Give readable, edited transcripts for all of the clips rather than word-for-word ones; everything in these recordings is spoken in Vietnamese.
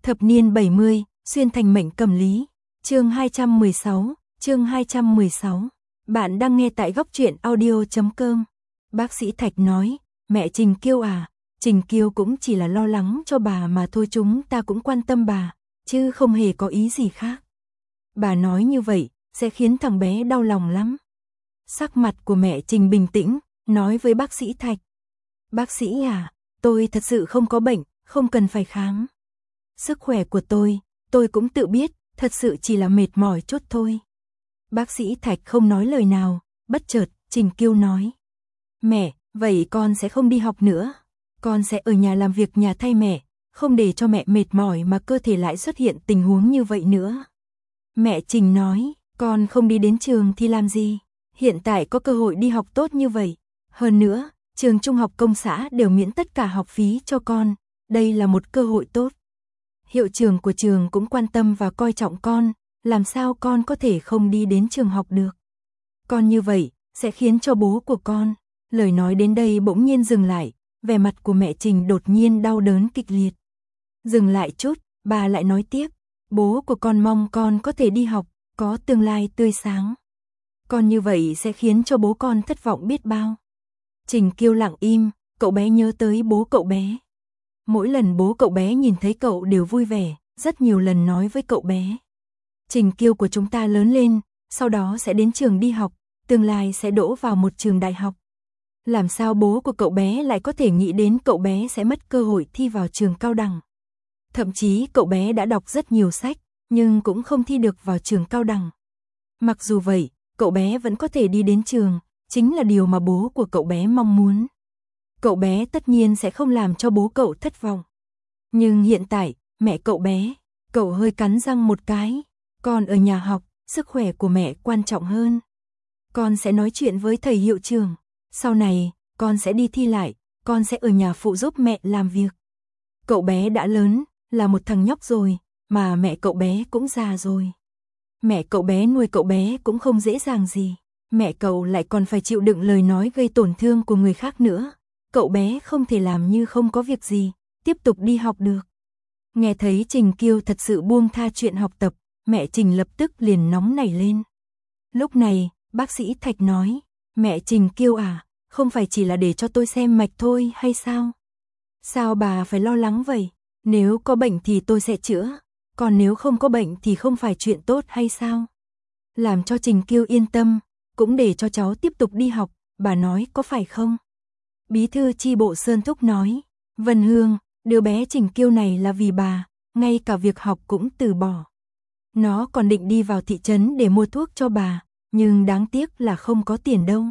Thập niên 70, xuyên thành mệnh cầm lý. Chương 216. Bạn đang nghe tại góc truyện audio.com. Bác sĩ Thạch nói, mẹ Trình Kiêu à, Trình Kiêu cũng chỉ là lo lắng cho bà mà thôi, chúng ta cũng quan tâm bà, chứ không hề có ý gì khác. Bà nói như vậy, sẽ khiến thằng bé đau lòng lắm. Sắc mặt của mẹ Trình bình tĩnh, nói với bác sĩ Thạch. Bác sĩ à, tôi thật sự không có bệnh, không cần phải khám. Sức khỏe của tôi cũng tự biết, thật sự chỉ là mệt mỏi chút thôi. Bác sĩ Thạch không nói lời nào, bất chợt, Trình Kiêu nói. Mẹ, vậy con sẽ không đi học nữa. Con sẽ ở nhà làm việc nhà thay mẹ, không để cho mẹ mệt mỏi mà cơ thể lại xuất hiện tình huống như vậy nữa. Mẹ Trình nói, con không đi đến trường thì làm gì? Hiện tại có cơ hội đi học tốt như vậy. Hơn nữa, trường trung học công xã đều miễn tất cả học phí cho con. Đây là một cơ hội tốt. Hiệu trưởng của trường cũng quan tâm và coi trọng con. Làm sao con có thể không đi đến trường học được? Con như vậy, sẽ khiến cho bố của con. Lời nói đến đây bỗng nhiên dừng lại. Vẻ mặt của mẹ Trình đột nhiên đau đớn kịch liệt. Dừng lại chút, bà lại nói tiếp. Bố của con mong con có thể đi học, có tương lai tươi sáng. Con như vậy sẽ khiến cho bố con thất vọng biết bao. Trình Kiêu lặng im, cậu bé nhớ tới bố cậu bé. Mỗi lần bố cậu bé nhìn thấy cậu đều vui vẻ, rất nhiều lần nói với cậu bé. Trình Kiêu của chúng ta lớn lên, sau đó sẽ đến trường đi học, tương lai sẽ đỗ vào một trường đại học. Làm sao bố của cậu bé lại có thể nghĩ đến cậu bé sẽ mất cơ hội thi vào trường cao đẳng. Thậm chí cậu bé đã đọc rất nhiều sách, nhưng cũng không thi được vào trường cao đẳng. Mặc dù vậy, cậu bé vẫn có thể đi đến trường, chính là điều mà bố của cậu bé mong muốn. Cậu bé tất nhiên sẽ không làm cho bố cậu thất vọng. Nhưng hiện tại, mẹ cậu bé, cậu hơi cắn răng một cái. Con ở nhà học, sức khỏe của mẹ quan trọng hơn. Con sẽ nói chuyện với thầy hiệu trưởng. Sau này, con sẽ đi thi lại, con sẽ ở nhà phụ giúp mẹ làm việc. Cậu bé đã lớn, là một thằng nhóc rồi, mà mẹ cậu bé cũng già rồi. Mẹ cậu bé nuôi cậu bé cũng không dễ dàng gì. Mẹ cậu lại còn phải chịu đựng lời nói gây tổn thương của người khác nữa. Cậu bé không thể làm như không có việc gì, tiếp tục đi học được. Nghe thấy Trình Kiêu thật sự buông tha chuyện học tập, mẹ Trình lập tức liền nóng nảy lên. Lúc này, bác sĩ Thạch nói, mẹ Trình Kiêu à, không phải chỉ là để cho tôi xem mạch thôi hay sao? Sao bà phải lo lắng vậy? Nếu có bệnh thì tôi sẽ chữa, còn nếu không có bệnh thì không phải chuyện tốt hay sao? Làm cho Trình Kiêu yên tâm, cũng để cho cháu tiếp tục đi học, bà nói có phải không? Bí thư chi bộ Sơn Thúc nói, Vân Hương, đứa bé Trình Kiêu này là vì bà, ngay cả việc học cũng từ bỏ. Nó còn định đi vào thị trấn để mua thuốc cho bà, nhưng đáng tiếc là không có tiền đâu.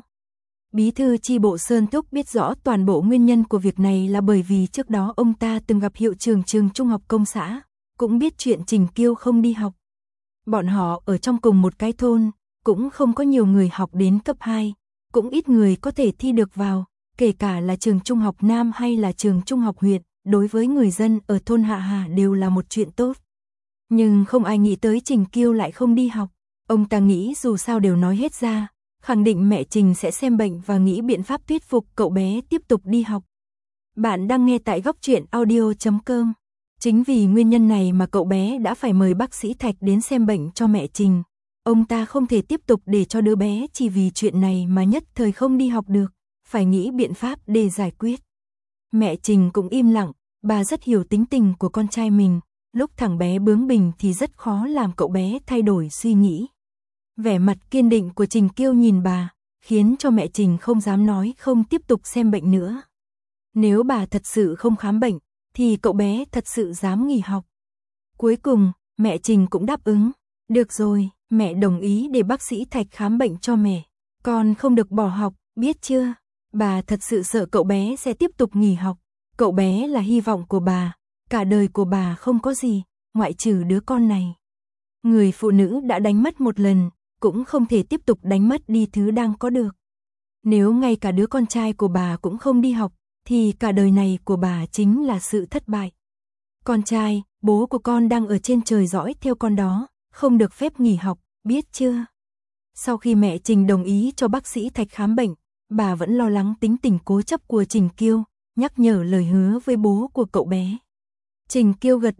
Bí thư chi bộ Sơn Thúc biết rõ toàn bộ nguyên nhân của việc này là bởi vì trước đó ông ta từng gặp hiệu trưởng trường trung học công xã, cũng biết chuyện Trình Kiêu không đi học. Bọn họ ở trong cùng một cái thôn, cũng không có nhiều người học đến cấp 2, cũng ít người có thể thi được vào, kể cả là trường trung học Nam hay là trường trung học huyện, đối với người dân ở thôn Hạ Hà đều là một chuyện tốt. Nhưng không ai nghĩ tới Trình Kiêu lại không đi học. Ông ta nghĩ dù sao đều nói hết ra, khẳng định mẹ Trình sẽ xem bệnh và nghĩ biện pháp thuyết phục cậu bé tiếp tục đi học. Bạn đang nghe tại góc truyện audio.com. Chính vì nguyên nhân này mà cậu bé đã phải mời bác sĩ Thạch đến xem bệnh cho mẹ Trình. Ông ta không thể tiếp tục để cho đứa bé chỉ vì chuyện này mà nhất thời không đi học được, phải nghĩ biện pháp để giải quyết. Mẹ Trình cũng im lặng, bà rất hiểu tính tình của con trai mình, lúc thằng bé bướng bỉnh thì rất khó làm cậu bé thay đổi suy nghĩ. Vẻ mặt kiên định của Trình Kiêu nhìn bà, khiến cho mẹ Trình không dám nói không tiếp tục xem bệnh nữa. Nếu bà thật sự không khám bệnh, thì cậu bé thật sự dám nghỉ học. Cuối cùng, mẹ Trình cũng đáp ứng. Được rồi, mẹ đồng ý để bác sĩ Thạch khám bệnh cho mẹ. Con không được bỏ học, biết chưa? Bà thật sự sợ cậu bé sẽ tiếp tục nghỉ học. Cậu bé là hy vọng của bà, cả đời của bà không có gì, ngoại trừ đứa con này. Người phụ nữ đã đánh mất một lần, cũng không thể tiếp tục đánh mất đi thứ đang có được. Nếu ngay cả đứa con trai của bà cũng không đi học, thì cả đời này của bà chính là sự thất bại. Con trai, bố của con đang ở trên trời dõi theo con đó, không được phép nghỉ học, biết chưa? Sau khi mẹ Trình đồng ý cho bác sĩ Thạch khám bệnh, bà vẫn lo lắng tính tình cố chấp của Trình Kiêu, nhắc nhở lời hứa với bố của cậu bé. Trình Kiêu gật đầu,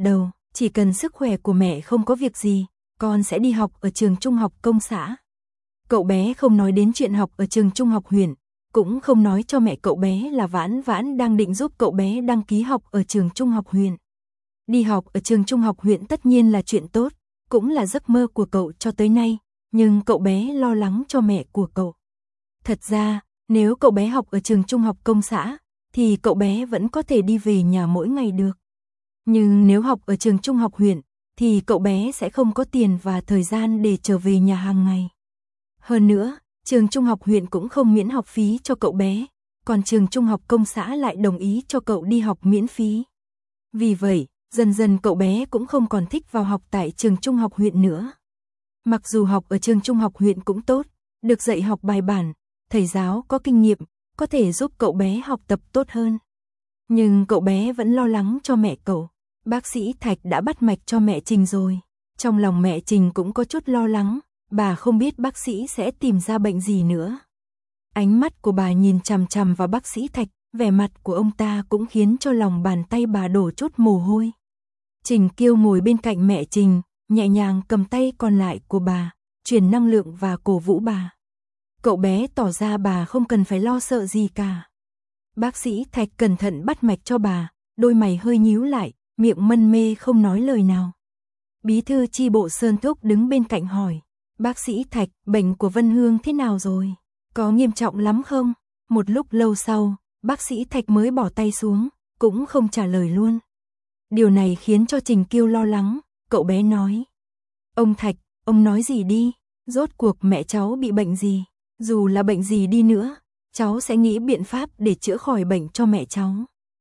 chỉ cần sức khỏe của mẹ không có việc gì, con sẽ đi học ở trường trung học công xã. Cậu bé không nói đến chuyện học ở trường trung học huyện, cũng không nói cho mẹ cậu bé là Vãn Vãn đang định giúp cậu bé đăng ký học ở trường trung học huyện. Đi học ở trường trung học huyện tất nhiên là chuyện tốt, cũng là giấc mơ của cậu cho tới nay, nhưng cậu bé lo lắng cho mẹ của cậu. Thật ra, nếu cậu bé học ở trường trung học công xã, thì cậu bé vẫn có thể đi về nhà mỗi ngày được. Nhưng nếu học ở trường trung học huyện, thì cậu bé sẽ không có tiền và thời gian để trở về nhà hàng ngày. Hơn nữa, trường trung học huyện cũng không miễn học phí cho cậu bé, còn trường trung học công xã lại đồng ý cho cậu đi học miễn phí. Vì vậy, dần dần cậu bé cũng không còn thích vào học tại trường trung học huyện nữa. Mặc dù học ở trường trung học huyện cũng tốt, được dạy học bài bản, thầy giáo có kinh nghiệm, có thể giúp cậu bé học tập tốt hơn. Nhưng cậu bé vẫn lo lắng cho mẹ cậu. Bác sĩ Thạch đã bắt mạch cho mẹ Trình rồi. Trong lòng mẹ Trình cũng có chút lo lắng, bà không biết bác sĩ sẽ tìm ra bệnh gì nữa. Ánh mắt của bà nhìn chằm chằm vào bác sĩ Thạch, vẻ mặt của ông ta cũng khiến cho lòng bàn tay bà đổ chút mồ hôi. Trình Kiêu ngồi bên cạnh mẹ Trình, nhẹ nhàng cầm tay còn lại của bà, truyền năng lượng và cổ vũ bà. Cậu bé tỏ ra bà không cần phải lo sợ gì cả. Bác sĩ Thạch cẩn thận bắt mạch cho bà, đôi mày hơi nhíu lại, miệng mân mê không nói lời nào. Bí thư chi bộ Sơn Thúc đứng bên cạnh hỏi, bác sĩ Thạch, bệnh của Vân Hương thế nào rồi? Có nghiêm trọng lắm không? Một lúc lâu sau, bác sĩ Thạch mới bỏ tay xuống, cũng không trả lời luôn. Điều này khiến cho Trình Kiêu lo lắng, cậu bé nói. Ông Thạch, ông nói gì đi, rốt cuộc mẹ cháu bị bệnh gì? Dù là bệnh gì đi nữa, cháu sẽ nghĩ biện pháp để chữa khỏi bệnh cho mẹ cháu.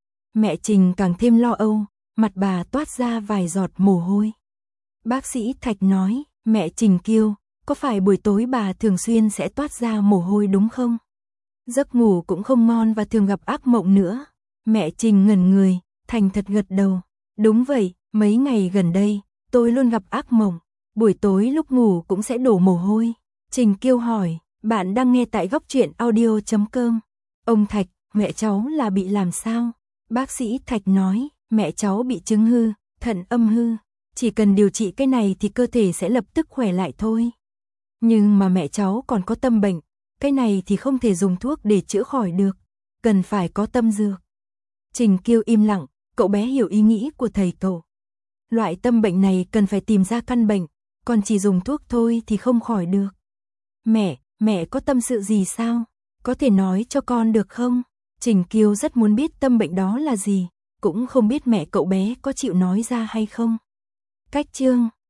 Mẹ Trình càng thêm lo âu, mặt bà toát ra vài giọt mồ hôi. Bác sĩ Thạch nói, mẹ Trình Kiêu, có phải buổi tối bà thường xuyên sẽ toát ra mồ hôi đúng không? Giấc ngủ cũng không ngon và thường gặp ác mộng nữa. Mẹ Trình ngẩn người, thành thật gật đầu. Đúng vậy, mấy ngày gần đây, tôi luôn gặp ác mộng. Buổi tối lúc ngủ cũng sẽ đổ mồ hôi. Trình Kiêu hỏi, bạn đang nghe tại Góc Truyện Audio.com. Ông Thạch, mẹ cháu là bị làm sao? Bác sĩ Thạch nói, mẹ cháu bị chứng hư, thận âm hư. Chỉ cần điều trị cái này thì cơ thể sẽ lập tức khỏe lại thôi. Nhưng mà mẹ cháu còn có tâm bệnh, cái này thì không thể dùng thuốc để chữa khỏi được, cần phải có tâm dược. Trình Kiêu im lặng, cậu bé hiểu ý nghĩ của thầy cậu. Loại tâm bệnh này cần phải tìm ra căn bệnh, còn chỉ dùng thuốc thôi thì không khỏi được. Mẹ có tâm sự gì sao? Có thể nói cho con được không? Trình Kiêu rất muốn biết tâm bệnh đó là gì, cũng không biết mẹ cậu bé có chịu nói ra hay không. Cách chương